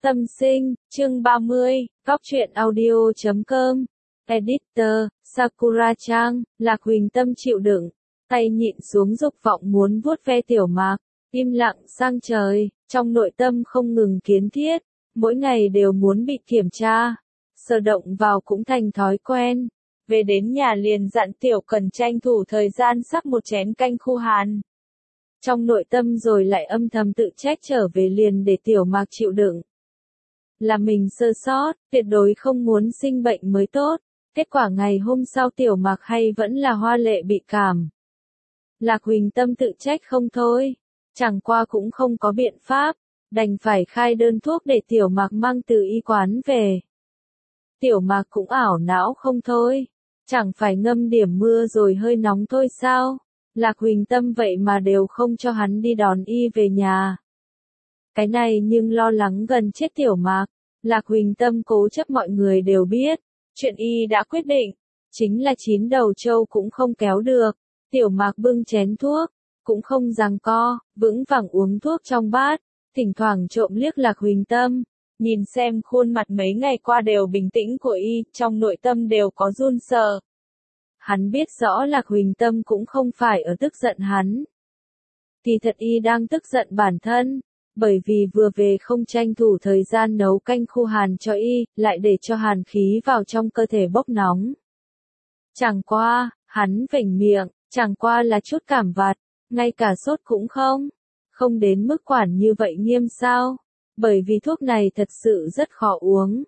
Tâm sinh, chương 30, góc truyện audio.com. Editor, Sakura-chan, Lạc Huỳnh Tâm chịu đựng, tay nhịn xuống dục vọng muốn vuốt ve Tiểu Mạc, im lặng sang trời, trong nội tâm không ngừng kiến thiết, mỗi ngày đều muốn bị kiểm tra, sờ động vào cũng thành thói quen. Về đến nhà liền dặn Tiểu Cần tranh thủ thời gian sắp một chén canh khu hàn. Trong nội tâm rồi lại âm thầm tự trách trở về liền để Tiểu Mạc chịu đựng. Là mình sơ sót, tuyệt đối không muốn sinh bệnh mới tốt. Kết quả ngày hôm sau Tiểu Mạc hay vẫn là hoa lệ bị cảm. Lạc Huỳnh Tâm tự trách không thôi. Chẳng qua cũng không có biện pháp, đành phải khai đơn thuốc để Tiểu Mạc mang từ y quán về. Tiểu Mạc cũng ảo não không thôi. Chẳng phải ngâm điểm mưa rồi hơi nóng thôi sao? Lạc Huỳnh Tâm vậy mà đều không cho hắn đi đón y về nhà. Cái này nhưng lo lắng gần chết Tiểu Mạc. Lạc Huỳnh Tâm cố chấp mọi người đều biết. Chuyện y đã quyết định. Chính là 9 đầu trâu cũng không kéo được. Tiểu Mạc bưng chén thuốc. Cũng không giằng co, vững vàng uống thuốc trong bát. Thỉnh thoảng trộm liếc Lạc Huỳnh Tâm. Nhìn xem khuôn mặt mấy ngày qua đều bình tĩnh của y, trong nội tâm đều có run sợ. Hắn biết rõ Lạc Huỳnh Tâm cũng không phải ở tức giận hắn. Kỳ thật y đang tức giận bản thân, bởi vì vừa về không tranh thủ thời gian nấu canh khu hàn cho y, lại để cho hàn khí vào trong cơ thể bốc nóng. Chẳng qua, hắn vểnh miệng, chẳng qua là chút cảm vặt, ngay cả sốt cũng không đến mức quản như vậy nghiêm sao, bởi vì thuốc này thật sự rất khó uống.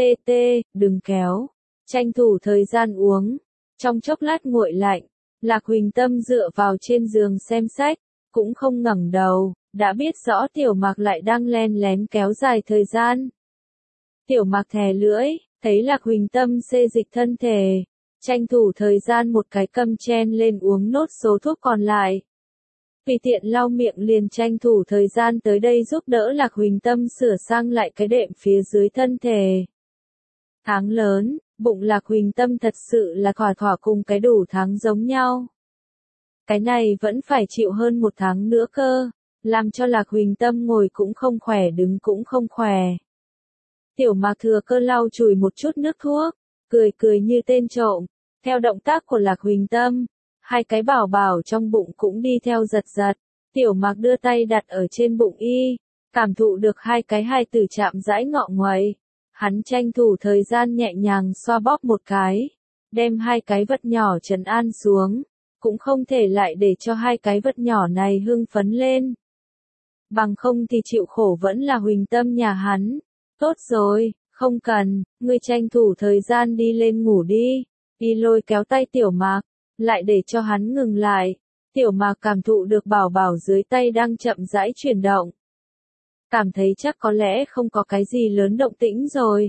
Đừng kéo, tranh thủ thời gian uống. Trong chốc lát nguội lạnh, Lạc Huỳnh Tâm dựa vào trên giường xem sách, cũng không ngẩng đầu, đã biết rõ Tiểu Mạc lại đang len lén kéo dài thời gian. Tiểu Mạc thè lưỡi, thấy Lạc Huỳnh Tâm xê dịch thân thể, tranh thủ thời gian một cái cầm chen lên uống nốt số thuốc còn lại. Vì tiện lau miệng liền tranh thủ thời gian tới đây giúp đỡ Lạc Huỳnh Tâm sửa sang lại cái đệm phía dưới thân thể. Tháng lớn, bụng Lạc Huỳnh Tâm thật sự là thỏa cùng cái đủ tháng giống nhau. Cái này vẫn phải chịu hơn 1 tháng nữa cơ, làm cho Lạc Huỳnh Tâm ngồi cũng không khỏe đứng cũng không khỏe. Tiểu Mạc thừa cơ lau chùi một chút nước thuốc, cười như tên trộm, theo động tác của Lạc Huỳnh Tâm, hai cái bảo bảo trong bụng cũng đi theo giật giật. Tiểu Mạc đưa tay đặt ở trên bụng y, cảm thụ được hai cái hài tử chạm rãi ngọ nguậy. Hắn tranh thủ thời gian nhẹ nhàng xoa bóp một cái, đem hai cái vật nhỏ trấn an xuống, cũng không thể lại để cho hai cái vật nhỏ này hưng phấn lên. Bằng không thì chịu khổ vẫn là Huỳnh Tâm nhà hắn. Tốt rồi, không cần, ngươi tranh thủ thời gian đi lên ngủ đi. Y lôi kéo tay Tiểu Mạc, lại để cho hắn ngừng lại. Tiểu Mạc cảm thụ được bảo bảo dưới tay đang chậm rãi chuyển động. Cảm thấy chắc có lẽ không có cái gì lớn động tĩnh rồi.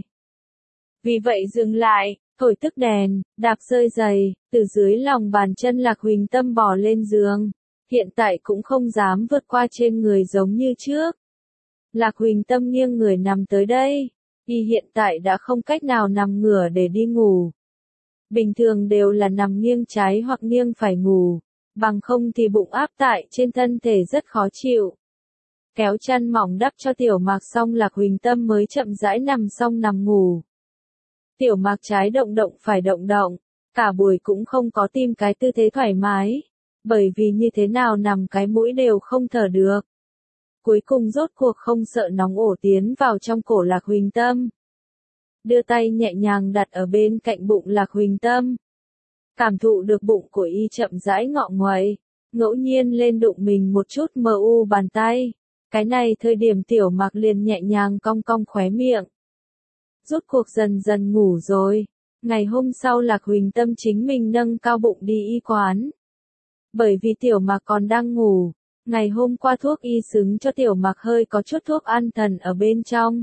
Vì vậy dừng lại, thổi tức đèn, đạp rơi giày, từ dưới lòng bàn chân Lạc Huỳnh Tâm bò lên giường. Hiện tại cũng không dám vượt qua trên người giống như trước. Lạc Huỳnh Tâm nghiêng người nằm tới đây. Y hiện tại đã không cách nào nằm ngửa để đi ngủ. Bình thường đều là nằm nghiêng trái hoặc nghiêng phải ngủ. Bằng không thì bụng áp tại trên thân thể rất khó chịu. Kéo chăn mỏng đắp cho Tiểu Mạc xong Lạc Huỳnh Tâm mới chậm rãi nằm xong nằm ngủ. Tiểu Mạc trái động phải động, cả buổi cũng không có tìm cái tư thế thoải mái, bởi vì như thế nào nằm cái mũi đều không thở được. Cuối cùng rốt cuộc không sợ nóng ổ tiến vào trong cổ Lạc Huỳnh Tâm. Đưa tay nhẹ nhàng đặt ở bên cạnh bụng Lạc Huỳnh Tâm. Cảm thụ được bụng của y chậm rãi ngọ nguậy, ngẫu nhiên lên đụng mình một chút mờ u bàn tay. Cái này thời điểm Tiểu Mạc liền nhẹ nhàng cong khóe miệng. Rốt cuộc dần dần ngủ rồi. Ngày hôm sau Lạc Huỳnh Tâm chính mình nâng cao bụng đi y quán. Bởi vì Tiểu Mạc còn đang ngủ, ngày hôm qua thuốc y xứng cho Tiểu Mạc hơi có chút thuốc an thần ở bên trong.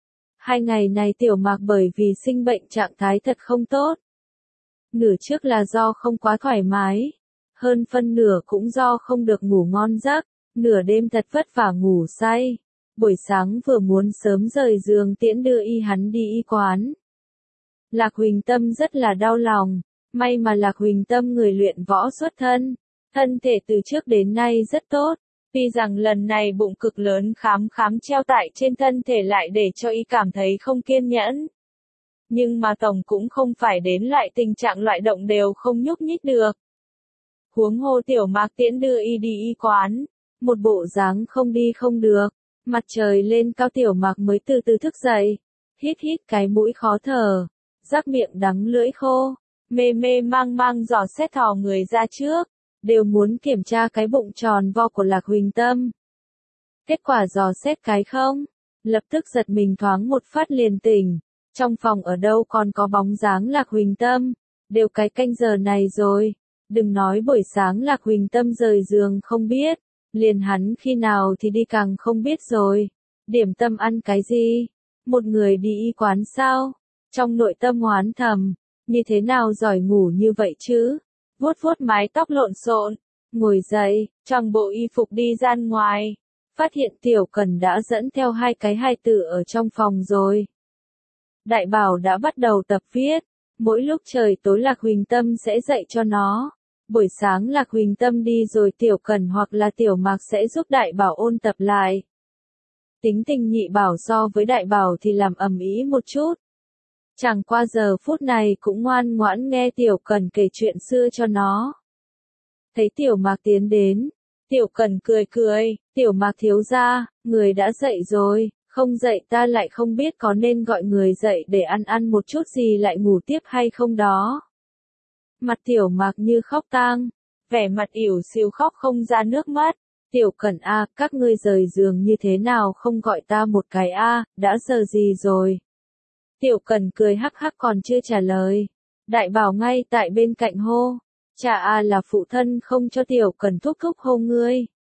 2 ngày này Tiểu Mạc bởi vì sinh bệnh trạng thái thật không tốt. Nửa trước là do không quá thoải mái, hơn phân nửa cũng do không được ngủ ngon giấc. Nửa đêm thật vất vả ngủ say, buổi sáng vừa muốn sớm rời giường tiễn đưa hắn đi y quán. Lạc Huỳnh Tâm rất là đau lòng, may mà Lạc Huỳnh Tâm người luyện võ xuất thân, thân thể từ trước đến nay rất tốt, Tuy rằng lần này bụng cực lớn khám khám treo tại trên thân thể lại để cho y cảm thấy không kiên nhẫn. Nhưng mà tổng cũng không phải đến loại tình trạng loại động đều không nhúc nhích được. Huống hồ Tiểu Mạc tiễn đưa y đi y quán, một bộ dáng không đi không được, mặt trời lên cao Tiểu Mạc mới từ từ thức dậy, hít hít cái mũi khó thở, rắc miệng đắng lưỡi khô, mê mê mang mang dò xét thò người ra trước, đều muốn kiểm tra cái bụng tròn vo của Lạc Huỳnh Tâm. Kết quả dò xét cái không, lập tức giật mình thoáng một phát liền tỉnh, trong phòng ở đâu còn có bóng dáng Lạc Huỳnh Tâm, đều cái canh giờ này rồi. Đừng nói buổi sáng Lạc Huỳnh Tâm rời giường không biết, liền hắn khi nào thì đi càng không biết rồi. Điểm tâm ăn cái gì? Một người đi y quán sao? Trong nội tâm hoán thầm, như thế nào giỏi ngủ như vậy chứ? Vuốt vuốt mái tóc lộn xộn, ngồi dậy, trong bộ y phục đi ra ngoài, phát hiện Tiểu Cần đã dẫn theo hai cái hài tử ở trong phòng rồi. Đại Bảo đã bắt đầu tập viết, mỗi lúc trời tối Lạc Huỳnh Tâm sẽ dạy cho nó. Buổi sáng Lạc Huỳnh Tâm đi rồi Tiểu Cần hoặc là Tiểu Mạc sẽ giúp Đại Bảo ôn tập lại. Tính tình Nhị Bảo so với Đại Bảo thì làm ầm ĩ một chút. Chẳng qua giờ phút này cũng ngoan ngoãn nghe Tiểu Cần kể chuyện xưa cho nó. Thấy Tiểu Mạc tiến đến, Tiểu Cần cười cười, Tiểu Mạc thiếu gia, người đã dậy rồi, không dậy ta lại không biết có nên gọi người dậy để ăn một chút gì lại ngủ tiếp hay không đó. Mặt Tiểu Mạc như khóc tang, vẻ mặt ỉu xìu khóc không ra nước mắt. Tiểu Cần a, các ngươi rời giường như thế nào không gọi ta một cái a, đã giờ gì rồi? Tiểu Cần cười hắc hắc còn chưa trả lời. Đại Bảo ngay tại bên cạnh hô, cha a là phụ thân không cho Tiểu Cần thúc thúc hô ngươi.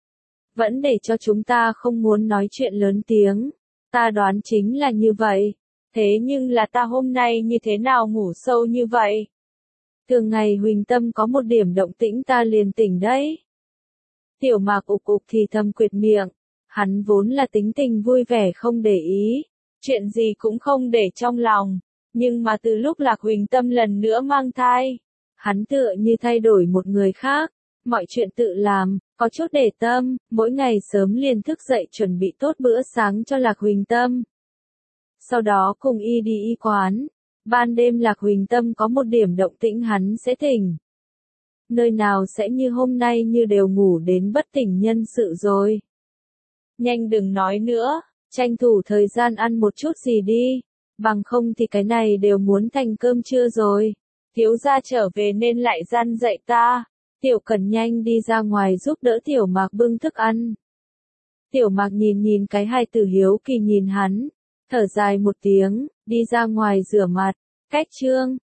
Vẫn để cho chúng ta không muốn nói chuyện lớn tiếng. Ta đoán chính là như vậy. Thế nhưng là ta hôm nay như thế nào ngủ sâu như vậy? Thường ngày Huỳnh Tâm có một điểm động tĩnh ta liền tỉnh đấy. Tiểu Mạc ục ục thì thầm quyệt miệng. Hắn vốn là tính tình vui vẻ không để ý. Chuyện gì cũng không để trong lòng. Nhưng mà từ lúc Lạc Huỳnh Tâm lần nữa mang thai, hắn tựa như thay đổi một người khác. Mọi chuyện tự làm, có chút để tâm, mỗi ngày sớm liền thức dậy chuẩn bị tốt bữa sáng cho Lạc Huỳnh Tâm. Sau đó cùng y đi y quán. Ban đêm Lạc Huỳnh Tâm có một điểm động tĩnh hắn sẽ tỉnh. Nơi nào sẽ như hôm nay như đều ngủ đến bất tỉnh nhân sự rồi. Nhanh đừng nói nữa, tranh thủ thời gian ăn một chút gì đi, bằng không thì cái này đều muốn thành cơm trưa rồi. Thiếu gia trở về nên lại gian dạy ta. Tiểu Cần nhanh đi ra ngoài giúp đỡ Tiểu Mạc bưng thức ăn. Tiểu Mạc nhìn cái hài tử hiếu kỳ nhìn hắn, thở dài một tiếng, đi ra ngoài rửa mặt, cách chương.